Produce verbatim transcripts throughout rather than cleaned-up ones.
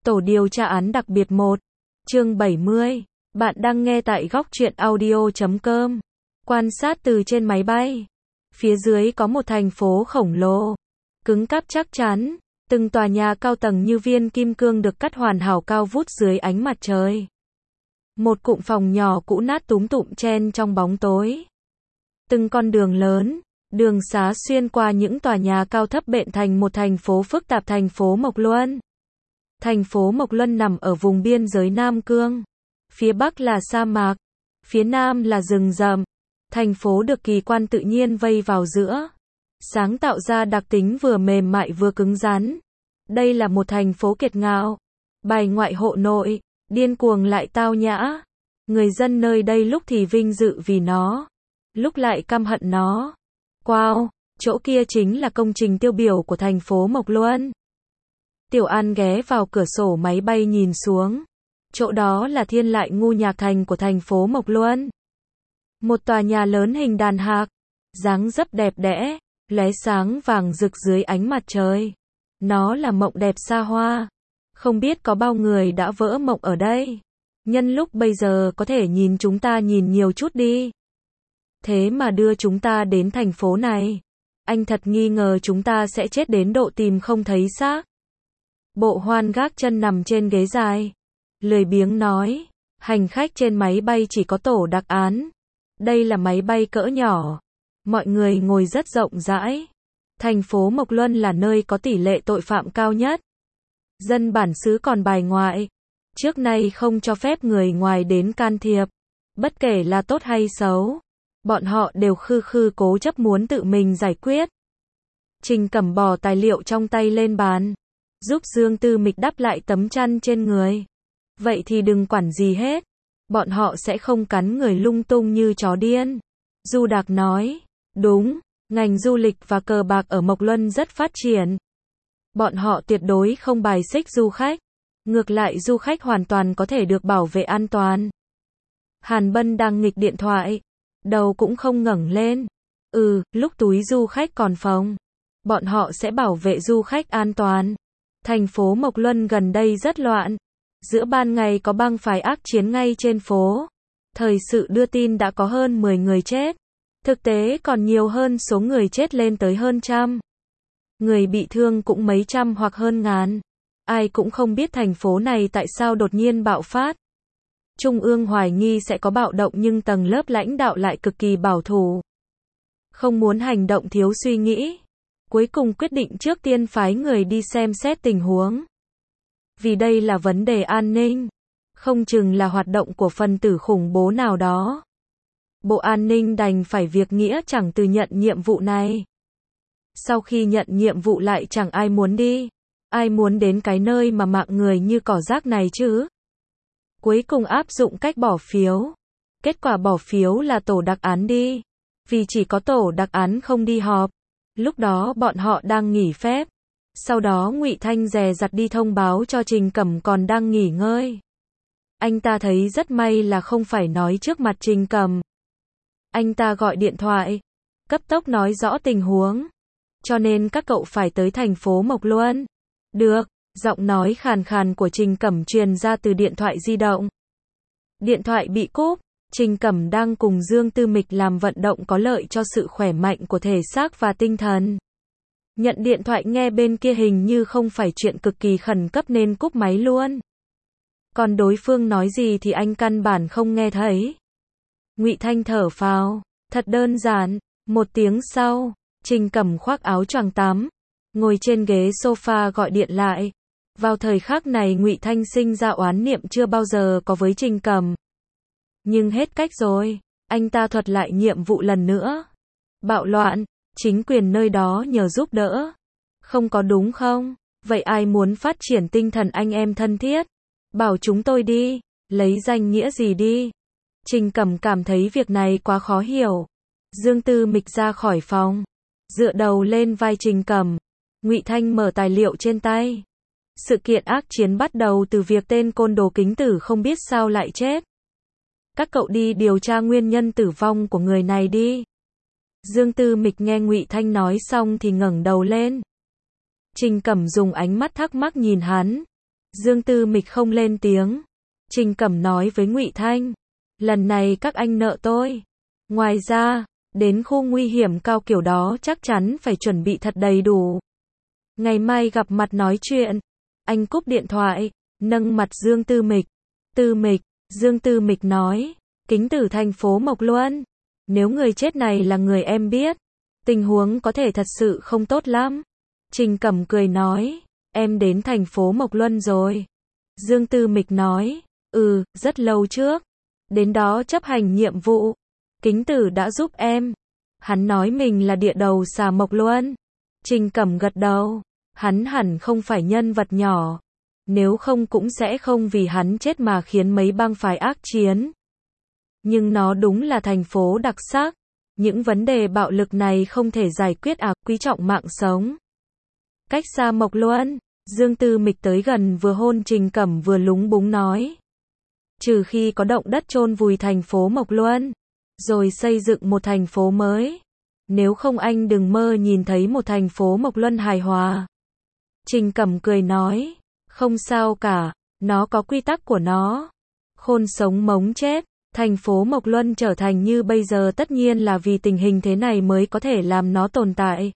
Tổ điều tra án đặc biệt một, chương bảy mươi. Bạn đang nghe tại góc truyện audio chấm com. Quan sát từ trên máy bay. Phía dưới có một thành phố khổng lồ, cứng cáp chắc chắn, từng tòa nhà cao tầng như viên kim cương được cắt hoàn hảo cao vút dưới ánh mặt trời. Một cụm phòng nhỏ cũ nát túm tụm chen trong bóng tối. Từng con đường lớn, đường xá xuyên qua những tòa nhà cao thấp bện thành một thành phố phức tạp, thành phố Mộc Luân. Thành phố Mộc Luân nằm ở vùng biên giới Nam Cương. Phía Bắc là sa mạc, phía Nam là rừng rậm. Thành phố được kỳ quan tự nhiên vây vào giữa, sáng tạo ra đặc tính vừa mềm mại vừa cứng rắn. Đây là một thành phố kiệt ngạo, bài ngoại hộ nội, điên cuồng lại tao nhã. Người dân nơi đây lúc thì vinh dự vì nó, lúc lại căm hận nó. Wow, chỗ kia chính là công trình tiêu biểu của thành phố Mộc Luân. Tiểu An ghé vào cửa sổ máy bay nhìn xuống. Chỗ đó là Thiên Lại Ngu Nhạc Thành của thành phố Mộc Luân. Một tòa nhà lớn hình đàn hạc, dáng dấp đẹp đẽ, lóe sáng vàng rực dưới ánh mặt trời. Nó là mộng đẹp xa hoa. Không biết có bao người đã vỡ mộng ở đây. Nhân lúc bây giờ có thể nhìn chúng ta nhìn nhiều chút đi. Thế mà đưa chúng ta đến thành phố này. Anh thật nghi ngờ chúng ta sẽ chết đến độ tìm không thấy xác. Bộ Hoan gác chân nằm trên ghế dài, lười biếng nói, hành khách trên máy bay chỉ có tổ đặc án. Đây là máy bay cỡ nhỏ, mọi người ngồi rất rộng rãi. Thành phố Mộc Luân là nơi có tỷ lệ tội phạm cao nhất. Dân bản xứ còn bài ngoại, trước nay không cho phép người ngoài đến can thiệp, bất kể là tốt hay xấu. Bọn họ đều khư khư cố chấp muốn tự mình giải quyết. Trình Cẩm bỏ tài liệu trong tay lên bàn, giúp Dương Tư Mịch đắp lại tấm chăn trên người. Vậy thì đừng quản gì hết, bọn họ sẽ không cắn người lung tung như chó điên. Du Đạc nói, đúng, ngành du lịch và cờ bạc ở Mộc Luân rất phát triển. Bọn họ tuyệt đối không bài xích du khách. Ngược lại du khách hoàn toàn có thể được bảo vệ an toàn. Hàn Bân đang nghịch điện thoại, đầu cũng không ngẩng lên. Ừ, lúc túi du khách còn phồng, bọn họ sẽ bảo vệ du khách an toàn. Thành phố Mộc Luân gần đây rất loạn. Giữa ban ngày có băng phái ác chiến ngay trên phố. Thời sự đưa tin đã có hơn mười người chết. Thực tế còn nhiều hơn, số người chết lên tới hơn trăm. Người bị thương cũng mấy trăm hoặc hơn ngàn. Ai cũng không biết thành phố này tại sao đột nhiên bạo phát. Trung ương hoài nghi sẽ có bạo động nhưng tầng lớp lãnh đạo lại cực kỳ bảo thủ. Không muốn hành động thiếu suy nghĩ. Cuối cùng quyết định trước tiên phái người đi xem xét tình huống. Vì đây là vấn đề an ninh, không chừng là hoạt động của phần tử khủng bố nào đó. Bộ An ninh đành phải việc nghĩa chẳng từ nhận nhiệm vụ này. Sau khi nhận nhiệm vụ lại chẳng ai muốn đi. Ai muốn đến cái nơi mà mạng người như cỏ rác này chứ? Cuối cùng áp dụng cách bỏ phiếu. Kết quả bỏ phiếu là tổ đặc án đi. Vì chỉ có tổ đặc án không đi họp. Lúc đó bọn họ đang nghỉ phép. Sau đó Ngụy Thanh dè dặt đi thông báo cho Trình Cẩm còn đang nghỉ ngơi. Anh ta thấy rất may là không phải nói trước mặt Trình Cẩm. Anh ta gọi điện thoại, cấp tốc nói rõ tình huống. Cho nên các cậu phải tới thành phố Mộc Luân. Được, giọng nói khàn khàn của Trình Cẩm truyền ra từ điện thoại di động. Điện thoại bị cúp. Trình Cẩm đang cùng Dương Tư Mịch làm vận động có lợi cho sự khỏe mạnh của thể xác và tinh thần. Nhận điện thoại nghe bên kia hình như không phải chuyện cực kỳ khẩn cấp nên cúp máy luôn. Còn đối phương nói gì thì anh căn bản không nghe thấy. Ngụy Thanh thở phào, thật đơn giản. Một tiếng sau, Trình Cẩm khoác áo choàng tắm, ngồi trên ghế sofa gọi điện lại. Vào thời khắc này Ngụy Thanh sinh ra oán niệm chưa bao giờ có với Trình Cẩm. Nhưng hết cách rồi, anh ta thuật lại nhiệm vụ lần nữa. Bạo loạn, chính quyền nơi đó nhờ giúp đỡ. Không có đúng không? Vậy ai muốn phát triển tinh thần anh em thân thiết? Bảo chúng tôi đi, lấy danh nghĩa gì đi? Trình Cẩm cảm thấy việc này quá khó hiểu. Dương Tư Mịch ra khỏi phòng, dựa đầu lên vai Trình Cẩm. Ngụy Thanh mở tài liệu trên tay. Sự kiện ác chiến bắt đầu từ việc tên côn đồ Kính Tử không biết sao lại chết. Các cậu đi điều tra nguyên nhân tử vong của người này đi. Dương Tư Mịch nghe Ngụy Thanh nói xong thì ngẩng đầu lên. Trình Cẩm dùng ánh mắt thắc mắc nhìn hắn. Dương Tư Mịch không lên tiếng. Trình Cẩm nói với Ngụy Thanh, lần này các anh nợ tôi. Ngoài ra, đến khu nguy hiểm cao kiểu đó chắc chắn phải chuẩn bị thật đầy đủ. Ngày mai gặp mặt nói chuyện. Anh cúp điện thoại, nâng mặt Dương Tư Mịch. Tư Mịch, Dương Tư Mịch nói, Kính Tử thành phố Mộc Luân. Nếu người chết này là người em biết, tình huống có thể thật sự không tốt lắm. Trình Cẩm cười nói, em đến thành phố Mộc Luân rồi. Dương Tư Mịch nói, ừ, rất lâu trước. Đến đó chấp hành nhiệm vụ. Kính Tử đã giúp em. Hắn nói mình là địa đầu xà Mộc Luân. Trình Cẩm gật đầu. Hắn hẳn không phải nhân vật nhỏ. Nếu không cũng sẽ không vì hắn chết mà khiến mấy bang phái ác chiến. Nhưng nó đúng là thành phố đặc sắc. Những vấn đề bạo lực này không thể giải quyết à, quý trọng mạng sống. Cách xa Mộc Luân, Dương Tư Mịch tới gần vừa hôn Trình Cẩm vừa lúng búng nói. Trừ khi có động đất chôn vùi thành phố Mộc Luân, rồi xây dựng một thành phố mới. Nếu không anh đừng mơ nhìn thấy một thành phố Mộc Luân hài hòa. Trình Cẩm cười nói, không sao cả, nó có quy tắc của nó. Khôn sống mống chết, thành phố Mộc Luân trở thành như bây giờ tất nhiên là vì tình hình thế này mới có thể làm nó tồn tại.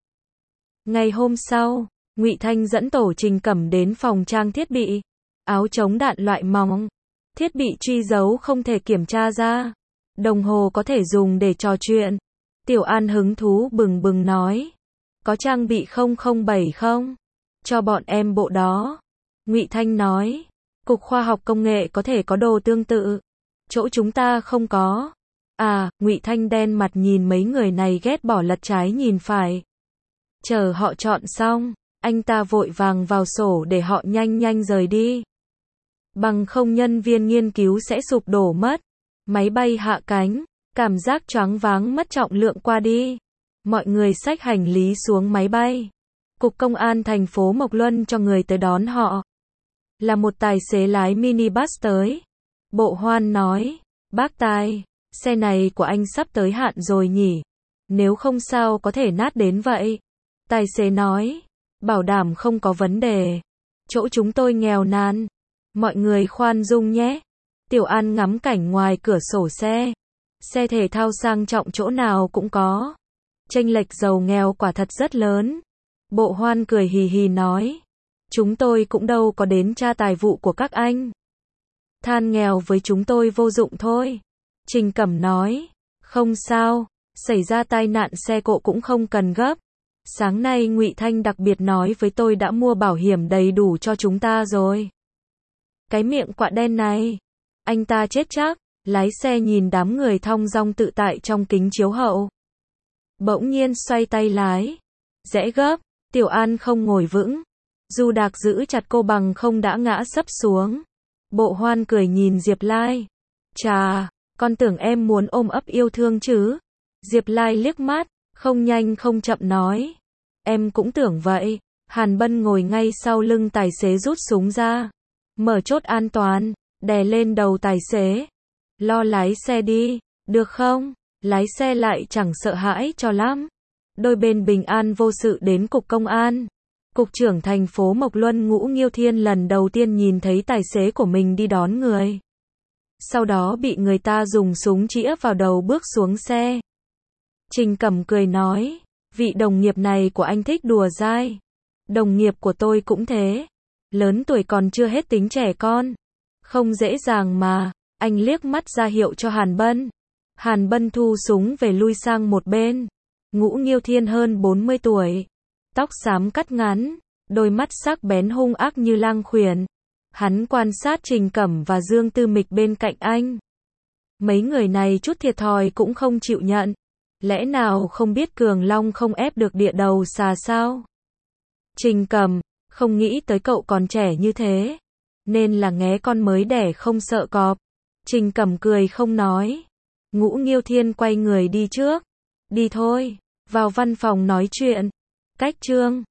Ngày hôm sau, Ngụy Thanh dẫn tổ Trình Cẩm đến phòng trang thiết bị. Áo chống đạn loại mỏng, thiết bị truy dấu không thể kiểm tra ra, đồng hồ có thể dùng để trò chuyện. Tiểu An hứng thú bừng bừng nói, có trang bị không không bảy không? Cho bọn em bộ đó. Ngụy Thanh nói, Cục Khoa học Công nghệ có thể có đồ tương tự, chỗ chúng ta không có. À, Ngụy Thanh đen mặt nhìn mấy người này ghét bỏ lật trái nhìn phải. Chờ họ chọn xong, anh ta vội vàng vào sổ để họ nhanh nhanh rời đi. Bằng không nhân viên nghiên cứu sẽ sụp đổ mất. Máy bay hạ cánh, cảm giác choáng váng mất trọng lượng qua đi. Mọi người xách hành lý xuống máy bay. Cục Công an thành phố Mộc Luân cho người tới đón họ. Là một tài xế lái minibus tới. Bộ Hoan nói, bác tài, xe này của anh sắp tới hạn rồi nhỉ? Nếu không sao có thể nát đến vậy? Tài xế nói, bảo đảm không có vấn đề. Chỗ chúng tôi nghèo nàn. Mọi người khoan dung nhé. Tiểu An ngắm cảnh ngoài cửa sổ xe. Xe thể thao sang trọng chỗ nào cũng có. Chênh lệch giàu nghèo quả thật rất lớn. Bộ Hoan cười hì hì nói, chúng tôi cũng đâu có đến tra tài vụ của các anh. Than nghèo với chúng tôi vô dụng thôi. Trình Cẩm nói, không sao, xảy ra tai nạn xe cộ cũng không cần gấp. Sáng nay Ngụy Thanh đặc biệt nói với tôi đã mua bảo hiểm đầy đủ cho chúng ta rồi. Cái miệng quạ đen này, anh ta chết chắc. Lái xe nhìn đám người thong dong tự tại trong kính chiếu hậu. Bỗng nhiên xoay tay lái. Rẽ gấp, Tiểu An không ngồi vững. Du Đạc giữ chặt cô bằng không đã ngã sấp xuống. Bộ Hoan cười nhìn Diệp Lai. Chà, con tưởng em muốn ôm ấp yêu thương chứ. Diệp Lai liếc mắt, không nhanh không chậm nói. Em cũng tưởng vậy. Hàn Bân ngồi ngay sau lưng tài xế rút súng ra. Mở chốt an toàn, đè lên đầu tài xế. Lo lái xe đi, được không? Lái xe lại chẳng sợ hãi cho lắm. Đôi bên bình an vô sự đến cục công an. Cục trưởng thành phố Mộc Luân Ngũ Nghiêu Thiên lần đầu tiên nhìn thấy tài xế của mình đi đón người. Sau đó bị người ta dùng súng chĩa vào đầu bước xuống xe. Trình Cẩm cười nói, vị đồng nghiệp này của anh thích đùa dai. Đồng nghiệp của tôi cũng thế. Lớn tuổi còn chưa hết tính trẻ con. Không dễ dàng mà. Anh liếc mắt ra hiệu cho Hàn Bân. Hàn Bân thu súng về lui sang một bên. Ngũ Nghiêu Thiên hơn bốn mươi tuổi. Tóc xám cắt ngắn. Đôi mắt sắc bén hung ác như lang khuyển. Hắn quan sát Trình Cẩm và Dương Tư Mịch bên cạnh anh. Mấy người này chút thiệt thòi cũng không chịu nhận. Lẽ nào không biết Cường Long không ép được địa đầu xà sao? Trình Cẩm, không nghĩ tới cậu còn trẻ như thế. Nên là nghé con mới đẻ không sợ cọp. Trình Cẩm cười không nói. Ngũ Nghiêu Thiên quay người đi trước. Đi thôi, vào văn phòng nói chuyện. Cách chương